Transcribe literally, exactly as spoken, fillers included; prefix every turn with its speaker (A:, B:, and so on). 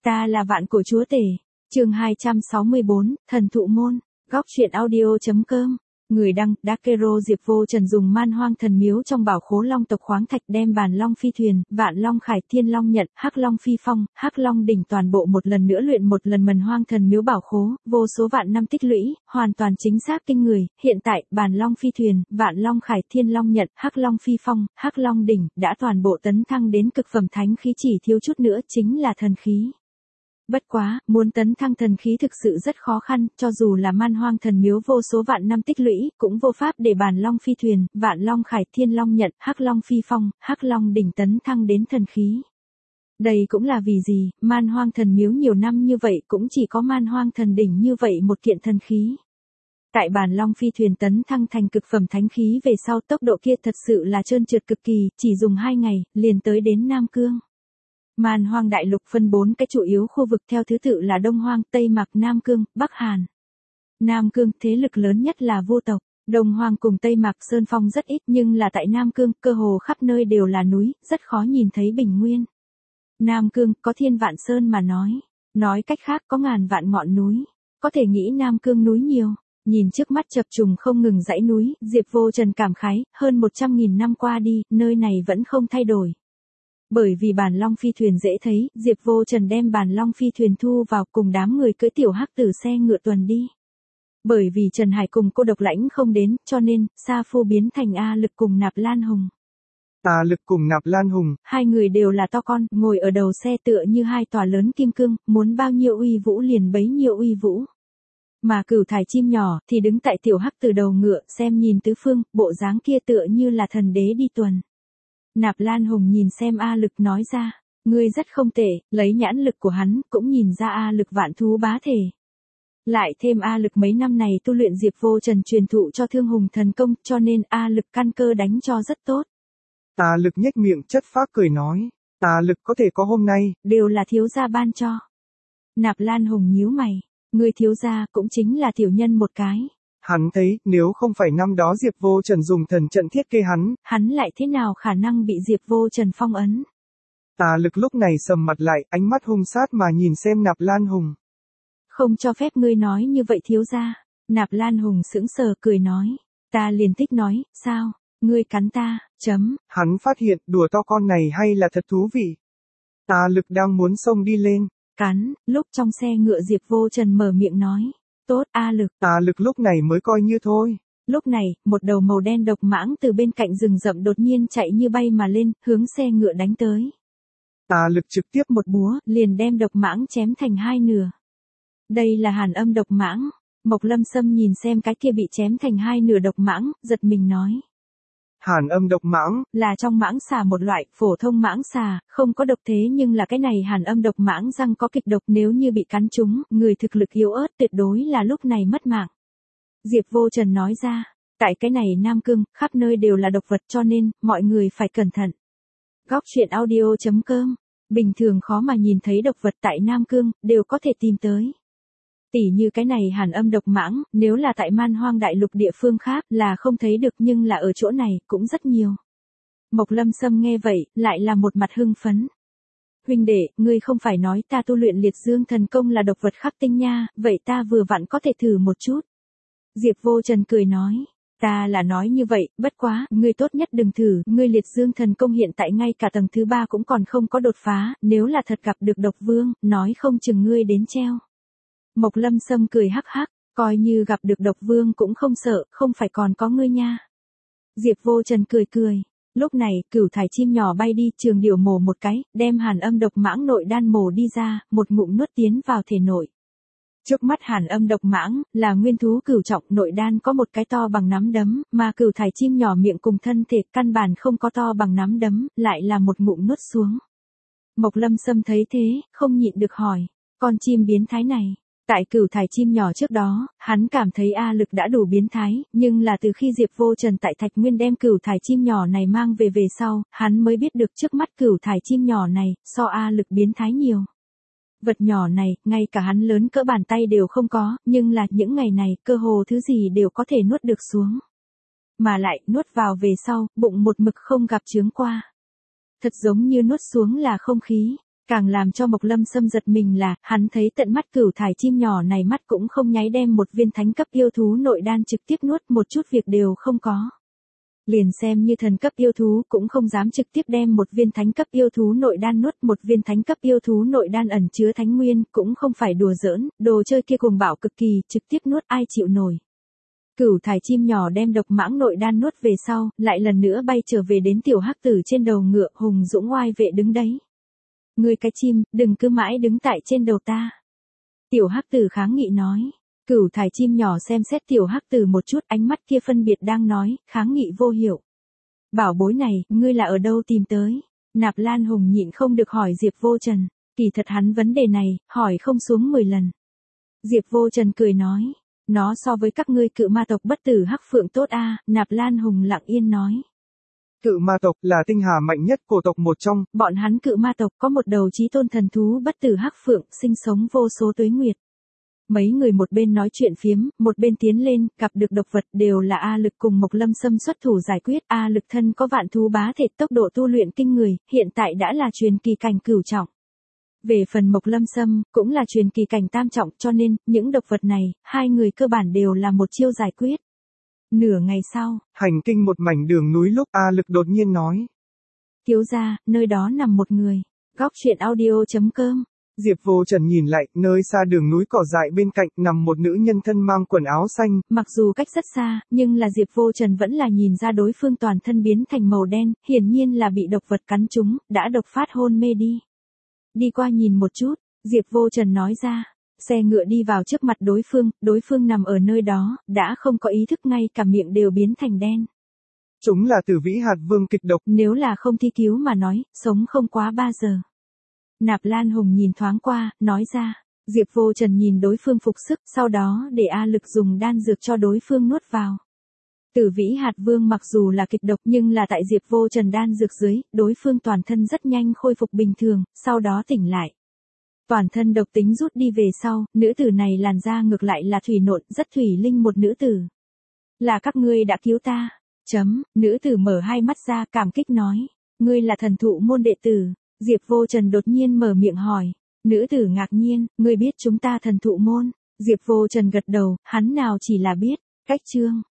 A: Ta là vạn cổ chúa tể. Chương hai trăm sáu mươi bốn, Thần thụ môn. Góc truyện audio.com. Người đăng, Dakero Diệp Vô Trần dùng Man Hoang Thần Miếu trong bảo khố Long tộc khoáng thạch đem Bàn Long Phi thuyền, Vạn Long Khải, Thiên Long Nhận, Hắc Long Phi Phong, Hắc Long đỉnh toàn bộ một lần nữa luyện một lần Man Hoang Thần Miếu bảo khố, vô số vạn năm tích lũy, hoàn toàn chính xác kinh người. Hiện tại, Bàn Long Phi thuyền, Vạn Long Khải, Thiên Long Nhận, Hắc Long Phi Phong, Hắc Long đỉnh đã toàn bộ tấn thăng đến cực phẩm thánh khí, chỉ thiếu chút nữa chính là thần khí. Bất quá, muốn tấn thăng thần khí thực sự rất khó khăn, cho dù là Man Hoang Thần Miếu vô số vạn năm tích lũy, cũng vô pháp để Bàn Long Phi thuyền, Vạn Long Khải, Thiên Long Nhận, Hắc Long Phi Phong, Hắc Long đỉnh tấn thăng đến thần khí. Đây cũng là vì gì, Man Hoang Thần Miếu nhiều năm như vậy cũng chỉ có Man Hoang Thần đỉnh như vậy một kiện thần khí. Tại Bàn Long Phi thuyền tấn thăng thành cực phẩm thánh khí về sau, tốc độ kia thật sự là trơn trượt cực kỳ, chỉ dùng hai ngày, liền tới đến Nam Cương. Man Hoang đại lục phân bốn cái chủ yếu khu vực theo thứ tự là Đông Hoang, Tây Mạc, Nam Cương, Bắc Hàn. Nam Cương thế lực lớn nhất là Vô tộc, Đông Hoang cùng Tây Mạc sơn phong rất ít, nhưng là tại Nam Cương, cơ hồ khắp nơi đều là núi, rất khó nhìn thấy bình nguyên. Nam Cương có thiên vạn sơn mà nói, nói cách khác có ngàn vạn ngọn núi, có thể nghĩ Nam Cương núi nhiều. Nhìn trước mắt chập trùng không ngừng dãy núi, Diệp Vô Trần cảm khái, hơn một trăm nghìn năm qua đi, nơi này vẫn không thay đổi. Bởi vì Bàn Long Phi thuyền dễ thấy, Diệp Vô Trần đem Bàn Long Phi thuyền thu vào cùng đám người cưỡi tiểu hắc tử xe ngựa tuần đi. Bởi vì Trần Hải cùng Cô Độc Lãnh không đến, cho nên, Sa Phu biến thành A Lực cùng Nạp Lan Hùng.
B: A Lực cùng Nạp Lan Hùng.
A: Hai người đều là to con, ngồi ở đầu xe tựa như hai tòa lớn kim cương, muốn bao nhiêu uy vũ liền bấy nhiêu uy vũ. Mà Cửu Thải chim nhỏ, thì đứng tại tiểu hắc từ đầu ngựa, xem nhìn tứ phương, bộ dáng kia tựa như là thần đế đi tuần. Nạp Lan Hùng nhìn xem A Lực nói ra, ngươi rất không tệ, lấy nhãn lực của hắn, cũng nhìn ra A Lực vạn thú bá thể. Lại thêm A Lực mấy năm này tu luyện Diệp Vô Trần truyền thụ cho Thương Hùng thần công, cho nên A Lực căn cơ đánh cho rất tốt.
B: A Lực nhếch miệng chất phác cười nói, A Lực có thể có hôm nay,
A: đều là thiếu gia ban cho. Nạp Lan Hùng nhíu mày, ngươi thiếu gia cũng chính là tiểu nhân một cái.
B: Hắn thấy, nếu không phải năm đó Diệp Vô Trần dùng thần trận thiết kế hắn,
A: hắn lại thế nào khả năng bị Diệp Vô Trần phong ấn.
B: A Lực lúc này sầm mặt lại, ánh mắt hung sát mà nhìn xem Nạp Lan Hùng.
A: Không cho phép ngươi nói như vậy thiếu gia. Nạp Lan Hùng sững sờ cười nói, ta liền thích nói, sao, ngươi cắn ta, chấm.
B: Hắn phát hiện, đùa to con này hay là thật thú vị. A Lực đang muốn xông đi lên.
A: Cắn, lúc trong xe ngựa Diệp Vô Trần mở miệng nói. Tốt, A Lực.
B: A Lực lúc này mới coi như thôi.
A: Lúc này, một đầu màu đen độc mãng từ bên cạnh rừng rậm đột nhiên chạy như bay mà lên, hướng xe ngựa đánh tới.
B: A Lực trực tiếp
A: một búa, liền đem độc mãng chém thành hai nửa. Đây là Hàn Âm độc mãng. Mộc Lâm Sâm nhìn xem cái kia bị chém thành hai nửa độc mãng, giật mình nói.
B: Hàn Âm độc mãng,
A: là trong mãng xà một loại, phổ thông mãng xà, không có độc thế nhưng là cái này Hàn Âm độc mãng răng có kịch độc, nếu như bị cắn trúng, người thực lực yếu ớt tuyệt đối là lúc này mất mạng. Diệp Vô Trần nói ra, tại cái này Nam Cương, khắp nơi đều là độc vật cho nên, mọi người phải cẩn thận. Góc truyện audio.com, bình thường khó mà nhìn thấy độc vật tại Nam Cương, đều có thể tìm tới. Tỉ như cái này Hàn Âm độc mãng, nếu là tại Man Hoang đại lục địa phương khác là không thấy được, nhưng là ở chỗ này cũng rất nhiều. Mộc Lâm Sâm nghe vậy, lại là một mặt hưng phấn. Huynh đệ, ngươi không phải nói ta tu luyện Liệt Dương thần công là độc vật khắc tinh nha, vậy ta vừa vặn có thể thử một chút. Diệp Vô Trần cười nói, ta là nói như vậy, bất quá, ngươi tốt nhất đừng thử, ngươi Liệt Dương thần công hiện tại ngay cả tầng thứ ba cũng còn không có đột phá, nếu là thật gặp được độc vương, nói không chừng ngươi đến treo. Mộc Lâm Sâm cười hắc hắc, coi như gặp được độc vương cũng không sợ, không phải còn có ngươi nha. Diệp Vô Trần cười cười, lúc này, Cửu Thải chim nhỏ bay đi, Trường Điểu mổ một cái, đem Hàn Âm độc mãng nội đan mổ đi ra, một ngụm nuốt tiến vào thể nội. Trước mắt Hàn Âm độc mãng, là nguyên thú cửu trọng, nội đan có một cái to bằng nắm đấm, mà Cửu Thải chim nhỏ miệng cùng thân thể căn bản không có to bằng nắm đấm, lại là một ngụm nuốt xuống. Mộc Lâm Sâm thấy thế, không nhịn được hỏi, con chim biến thái này. Tại Cửu Thải chim nhỏ trước đó, hắn cảm thấy A Lực đã đủ biến thái, nhưng là từ khi Diệp Vô Trần tại Thạch Nguyên đem Cửu Thải chim nhỏ này mang về về sau, hắn mới biết được trước mắt Cửu Thải chim nhỏ này, so A Lực biến thái nhiều. Vật nhỏ này, ngay cả hắn lớn cỡ bàn tay đều không có, nhưng là những ngày này, cơ hồ thứ gì đều có thể nuốt được xuống. Mà lại, nuốt vào về sau, bụng một mực không gặp chướng qua. Thật giống như nuốt xuống là không khí. Càng làm cho Mộc Lâm Sâm giật mình là, hắn thấy tận mắt cửu thải chim nhỏ này mắt cũng không nháy đem một viên thánh cấp yêu thú nội đan trực tiếp nuốt, một chút việc đều không có. Liền xem như thần cấp yêu thú cũng không dám trực tiếp đem một viên thánh cấp yêu thú nội đan nuốt, một viên thánh cấp yêu thú nội đan ẩn chứa thánh nguyên, cũng không phải đùa giỡn, đồ chơi kia cuồng bạo cực kỳ, trực tiếp nuốt ai chịu nổi. Cửu thải chim nhỏ đem độc mãng nội đan nuốt về sau, lại lần nữa bay trở về đến tiểu hắc tử trên đầu ngựa, hùng dũng oai vệ đứng đấy. Ngươi cái chim, đừng cứ mãi đứng tại trên đầu ta. Tiểu hắc tử kháng nghị nói. Cửu thải chim nhỏ xem xét tiểu hắc tử một chút, ánh mắt kia phân biệt đang nói, kháng nghị vô hiệu. Bảo bối này, ngươi là ở đâu tìm tới? Nạp Lan Hùng nhịn không được hỏi Diệp Vô Trần. Kỳ thật hắn vấn đề này, hỏi không xuống mười lần. Diệp Vô Trần cười nói. Nó so với các ngươi cự ma tộc bất tử hắc phượng tốt a. À, Nạp Lan Hùng lặng yên nói.
B: Cự ma tộc là tinh hà mạnh nhất cổ tộc một trong.
A: Bọn hắn cự ma tộc có một đầu chí tôn thần thú bất tử hắc phượng, sinh sống vô số tuế nguyệt. Mấy người một bên nói chuyện phiếm, một bên tiến lên, gặp được độc vật đều là A Lực cùng Mộc Lâm Sâm xuất thủ giải quyết. A Lực thân có vạn thú bá thể, tốc độ tu luyện kinh người, hiện tại đã là truyền kỳ cảnh cửu trọng. Về phần Mộc Lâm Sâm, cũng là truyền kỳ cảnh tam trọng, cho nên, những độc vật này, hai người cơ bản đều là một chiêu giải quyết. Nửa ngày sau,
B: hành kinh một mảnh đường núi lúc A Lực đột nhiên nói.
A: Thiếu gia, nơi đó nằm một người. Góc truyện audio chấm com.
B: Diệp Vô Trần nhìn lại, nơi xa đường núi cỏ dại bên cạnh nằm một nữ nhân thân mang quần áo xanh.
A: Mặc dù cách rất xa, nhưng là Diệp Vô Trần vẫn là nhìn ra đối phương toàn thân biến thành màu đen, hiển nhiên là bị độc vật cắn trúng, đã độc phát hôn mê đi. Đi qua nhìn một chút, Diệp Vô Trần nói ra. Xe ngựa đi vào trước mặt đối phương, đối phương nằm ở nơi đó, đã không có ý thức, ngay cả miệng đều biến thành đen.
B: Chúng là Tử Vĩ Hạt Vương kịch độc.
A: Nếu là không thi cứu mà nói, sống không quá ba giờ. Nạp Lan Hùng nhìn thoáng qua, nói ra. Diệp Vô Trần nhìn đối phương phục sức, sau đó để A Lực dùng đan dược cho đối phương nuốt vào. Tử Vĩ Hạt Vương mặc dù là kịch độc nhưng là tại Diệp Vô Trần đan dược dưới, đối phương toàn thân rất nhanh khôi phục bình thường, sau đó tỉnh lại. Toàn thân độc tính rút đi về sau, nữ tử này làn da ngược lại là thủy nộn, rất thủy linh một nữ tử. Là các ngươi đã cứu ta. Chấm, nữ tử mở hai mắt ra cảm kích nói. Ngươi là thần thụ môn đệ tử. Diệp Vô Trần đột nhiên mở miệng hỏi. Nữ tử ngạc nhiên, ngươi biết chúng ta thần thụ môn. Diệp Vô Trần gật đầu, hắn nào chỉ là biết. Cách chương.